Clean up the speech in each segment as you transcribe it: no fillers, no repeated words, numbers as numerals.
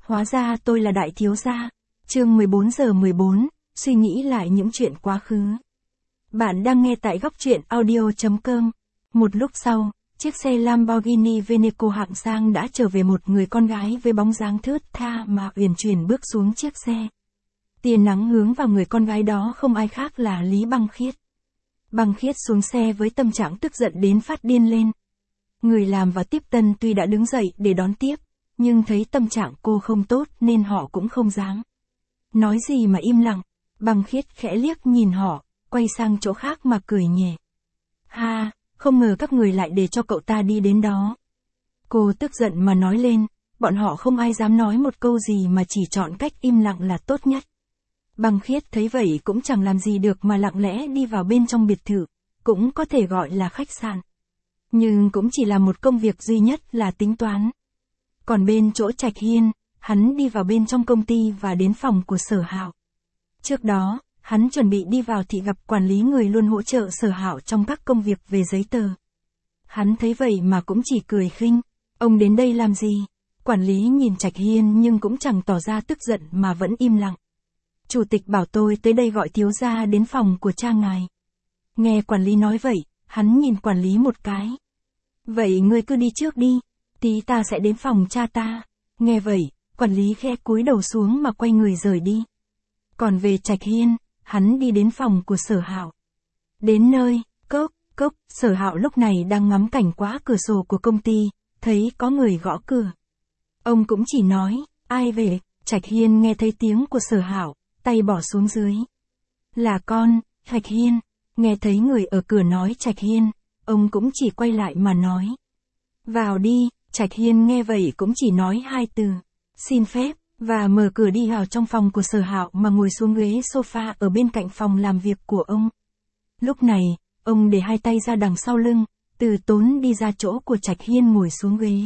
hóa ra tôi là đại thiếu gia. Chương 14:14, suy nghĩ lại những chuyện quá khứ. Bạn đang nghe tại góc truyện audio.com. Một lúc sau, chiếc xe Lamborghini Veneco hạng sang đã trở về một người con gái với bóng dáng thướt tha mà uyển chuyển bước xuống chiếc xe. Tia nắng hướng vào người con gái đó không ai khác là Lý Băng Khiết. Băng Khiết xuống xe với tâm trạng tức giận đến phát điên lên. Người làm và tiếp tân tuy đã đứng dậy để đón tiếp, nhưng thấy tâm trạng cô không tốt nên họ cũng không dám nói gì mà im lặng. Băng Khiết khẽ liếc nhìn họ, quay sang chỗ khác mà cười nhẹ. Ha, không ngờ các người lại để cho cậu ta đi đến đó. Cô tức giận mà nói lên, bọn họ không ai dám nói một câu gì mà chỉ chọn cách im lặng là tốt nhất. Băng Khiết thấy vậy cũng chẳng làm gì được mà lặng lẽ đi vào bên trong biệt thự, cũng có thể gọi là khách sạn. Nhưng cũng chỉ là một công việc duy nhất là tính toán. Còn bên chỗ Trạch Hiên, hắn đi vào bên trong công ty và đến phòng của Sở Hạo. Trước đó, hắn chuẩn bị đi vào thì gặp quản lý người luôn hỗ trợ Sở Hạo trong các công việc về giấy tờ. Hắn thấy vậy mà cũng chỉ cười khinh, ông đến đây làm gì? Quản lý nhìn Trạch Hiên nhưng cũng chẳng tỏ ra tức giận mà vẫn im lặng. Chủ tịch bảo tôi tới đây gọi thiếu gia đến phòng của cha ngài. Nghe quản lý nói vậy, hắn nhìn quản lý một cái. Vậy ngươi cứ đi trước đi, tí ta sẽ đến phòng cha ta. Nghe vậy, quản lý khẽ cúi đầu xuống mà quay người rời đi. Còn về Trạch Hiên, hắn đi đến phòng của Sở Hạo. Đến nơi, cốc, Sở Hạo lúc này đang ngắm cảnh qua cửa sổ của công ty, thấy có người gõ cửa. Ông cũng chỉ nói, ai về? Trạch Hiên nghe thấy tiếng của Sở Hạo, tay bỏ xuống dưới. Là con, Trạch Hiên. Nghe thấy người ở cửa nói Trạch Hiên, ông cũng chỉ quay lại mà nói. Vào đi. Trạch Hiên nghe vậy cũng chỉ nói hai từ, xin phép, và mở cửa đi vào trong phòng của Sở Hạo mà ngồi xuống ghế sofa ở bên cạnh phòng làm việc của ông. Lúc này, ông để hai tay ra đằng sau lưng, từ tốn đi ra chỗ của Trạch Hiên ngồi xuống ghế.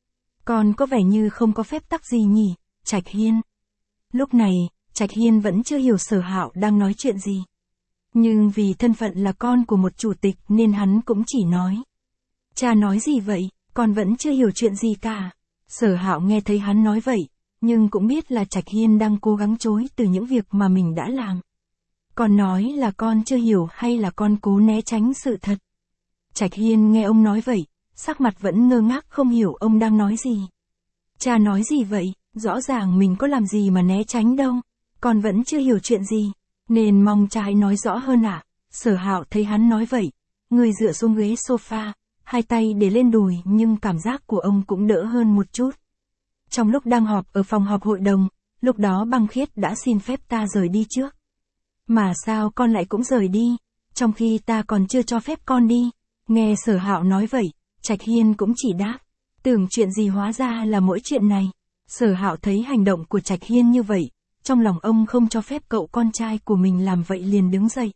Còn có vẻ như không có phép tắc gì nhỉ, Trạch Hiên. Lúc này, Trạch Hiên vẫn chưa hiểu Sở Hạo đang nói chuyện gì. Nhưng vì thân phận là con của một chủ tịch nên hắn cũng chỉ nói. Cha nói gì vậy? Con vẫn chưa hiểu chuyện gì cả. Sở Hạo nghe thấy hắn nói vậy, nhưng cũng biết là Trạch Hiên đang cố gắng chối từ những việc mà mình đã làm. Con nói là con chưa hiểu hay là con cố né tránh sự thật? Trạch Hiên nghe ông nói vậy, sắc mặt vẫn ngơ ngác không hiểu ông đang nói gì. Cha nói gì vậy? Rõ ràng mình có làm gì mà né tránh đâu. Con vẫn chưa hiểu chuyện gì, nên mong cha hãy nói rõ hơn ạ. Sở Hạo thấy hắn nói vậy, người dựa xuống ghế sofa, hai tay để lên đùi nhưng cảm giác của ông cũng đỡ hơn một chút. Trong lúc đang họp ở phòng họp hội đồng, lúc đó Băng Khiết đã xin phép ta rời đi trước. Mà sao con lại cũng rời đi, trong khi ta còn chưa cho phép con đi? Nghe Sở Hạo nói vậy, Trạch Hiên cũng chỉ đáp, tưởng chuyện gì hóa ra là mỗi chuyện này. Sở Hạo thấy hành động của Trạch Hiên như vậy, trong lòng ông không cho phép cậu con trai của mình làm vậy liền đứng dậy.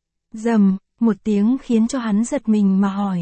Rầm, một tiếng khiến cho hắn giật mình mà hỏi.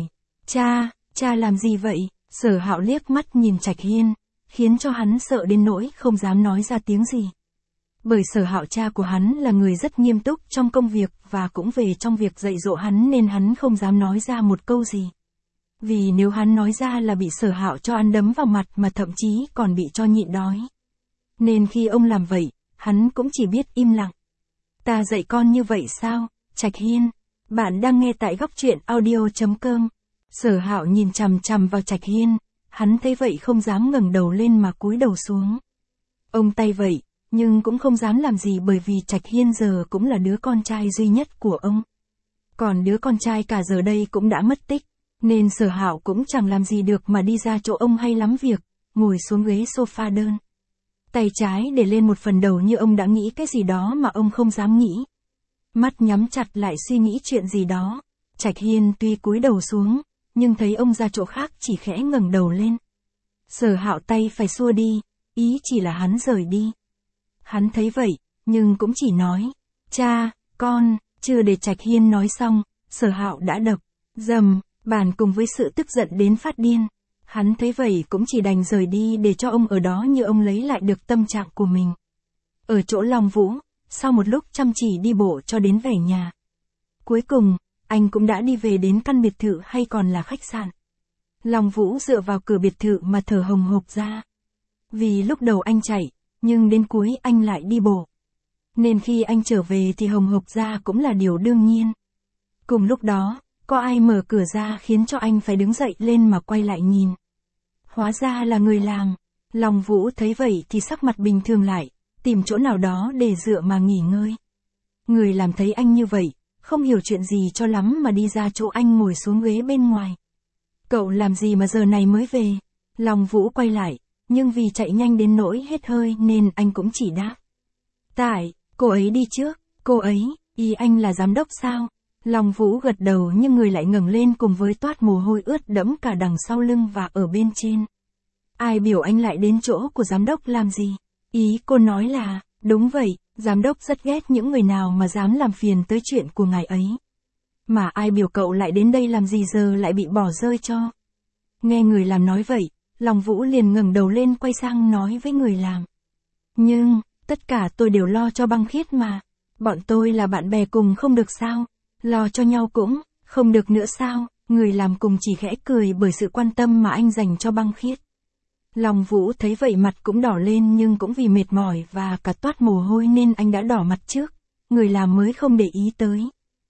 Cha làm gì vậy? Sở Hạo liếc mắt nhìn Trạch Hiên, khiến cho hắn sợ đến nỗi không dám nói ra tiếng gì. Bởi Sở Hạo cha của hắn là người rất nghiêm túc trong công việc và cũng về trong việc dạy dỗ hắn nên hắn không dám nói ra một câu gì. Vì nếu hắn nói ra là bị Sở Hạo cho ăn đấm vào mặt mà thậm chí còn bị cho nhịn đói. Nên khi ông làm vậy, hắn cũng chỉ biết im lặng. Ta dạy con như vậy sao? Trạch Hiên, bạn đang nghe tại góc truyện audio.com. Sở Hạo nhìn chằm chằm vào Trạch Hiên, hắn thấy vậy không dám ngẩng đầu lên mà cúi đầu xuống. Ông tay vậy, nhưng cũng không dám làm gì bởi vì Trạch Hiên giờ cũng là đứa con trai duy nhất của ông. Còn đứa con trai cả giờ đây cũng đã mất tích, nên Sở Hạo cũng chẳng làm gì được mà đi ra chỗ ông hay lắm việc, ngồi xuống ghế sofa đơn. Tay trái để lên một phần đầu như ông đã nghĩ cái gì đó mà ông không dám nghĩ. Mắt nhắm chặt lại suy nghĩ chuyện gì đó. Trạch Hiên tuy cúi đầu xuống, nhưng thấy ông ra chỗ khác chỉ khẽ ngẩng đầu lên. Sở Hạo tay phải xua đi, ý chỉ là hắn rời đi. Hắn thấy vậy, nhưng cũng chỉ nói, cha, con, chưa để Trạch Hiên nói xong, Sở Hạo đã đập, rầm, bàn cùng với sự tức giận đến phát điên. Hắn thấy vậy cũng chỉ đành rời đi để cho ông ở đó như ông lấy lại được tâm trạng của mình. Ở chỗ Long Vũ, sau một lúc chăm chỉ đi bộ cho đến về nhà. Cuối cùng, anh cũng đã đi về đến căn biệt thự hay còn là khách sạn. Long Vũ dựa vào cửa biệt thự mà thở hồng hộc ra. Vì lúc đầu anh chạy, nhưng đến cuối anh lại đi bộ. Nên khi anh trở về thì hồng hộc ra cũng là điều đương nhiên. Cùng lúc đó, có ai mở cửa ra khiến cho anh phải đứng dậy lên mà quay lại nhìn. Hóa ra là người làm. Long Vũ thấy vậy thì sắc mặt bình thường lại, tìm chỗ nào đó để dựa mà nghỉ ngơi. Người làm thấy anh như vậy, không hiểu chuyện gì cho lắm mà đi ra chỗ anh ngồi xuống ghế bên ngoài. Cậu làm gì mà giờ này mới về? Long Vũ quay lại, nhưng vì chạy nhanh đến nỗi hết hơi nên anh cũng chỉ đáp. Tại, cô ấy đi trước, cô ấy, ý anh là giám đốc sao? Long Vũ gật đầu nhưng người lại ngẩng lên cùng với toát mồ hôi ướt đẫm cả đằng sau lưng và ở bên trên. Ai biểu anh lại đến chỗ của giám đốc làm gì? Ý cô nói là, đúng vậy, giám đốc rất ghét những người nào mà dám làm phiền tới chuyện của ngài ấy. Mà ai biểu cậu lại đến đây làm gì giờ lại bị bỏ rơi cho? Nghe người làm nói vậy, Long Vũ liền ngẩng đầu lên quay sang nói với người làm. Nhưng, tất cả tôi đều lo cho Băng Khiết mà. Bọn tôi là bạn bè cùng không được sao? Lo cho nhau cũng, không được nữa sao? Người làm cùng chỉ khẽ cười bởi sự quan tâm mà anh dành cho Băng Khiết. Long Vũ thấy vậy mặt cũng đỏ lên nhưng cũng vì mệt mỏi và cả toát mồ hôi nên anh đã đỏ mặt trước. Người làm mới không để ý tới.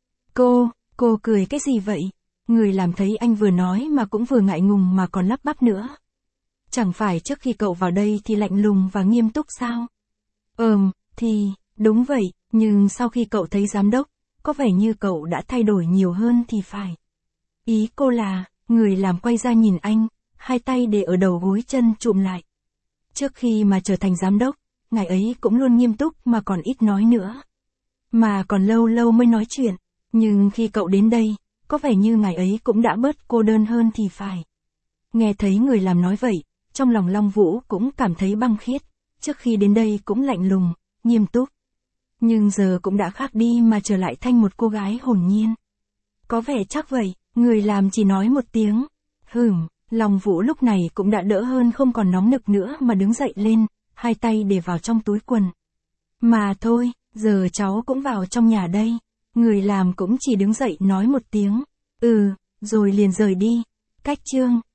Cô cười cái gì vậy? Người làm thấy anh vừa nói mà cũng vừa ngại ngùng mà còn lắp bắp nữa. Chẳng phải trước khi cậu vào đây thì lạnh lùng và nghiêm túc sao? Thì, đúng vậy, nhưng sau khi cậu thấy giám đốc, có vẻ như cậu đã thay đổi nhiều hơn thì phải. Ý cô là, người làm quay ra nhìn anh, hai tay để ở đầu gối chân chụm lại. Trước khi mà trở thành giám đốc, ngài ấy cũng luôn nghiêm túc mà còn ít nói nữa. Mà còn lâu lâu mới nói chuyện, nhưng khi cậu đến đây, có vẻ như ngài ấy cũng đã bớt cô đơn hơn thì phải. Nghe thấy người làm nói vậy, trong lòng Long Vũ cũng cảm thấy Băng Khiết, trước khi đến đây cũng lạnh lùng, nghiêm túc. Nhưng giờ cũng đã khác đi mà trở lại thành một cô gái hồn nhiên. Có vẻ chắc vậy, người làm chỉ nói một tiếng. Long Vũ lúc này cũng đã đỡ hơn không còn nóng nực nữa mà đứng dậy lên, hai tay để vào trong túi quần. Mà thôi, giờ cháu cũng vào trong nhà đây. Người làm cũng chỉ đứng dậy nói một tiếng. Rồi liền rời đi. Cách chương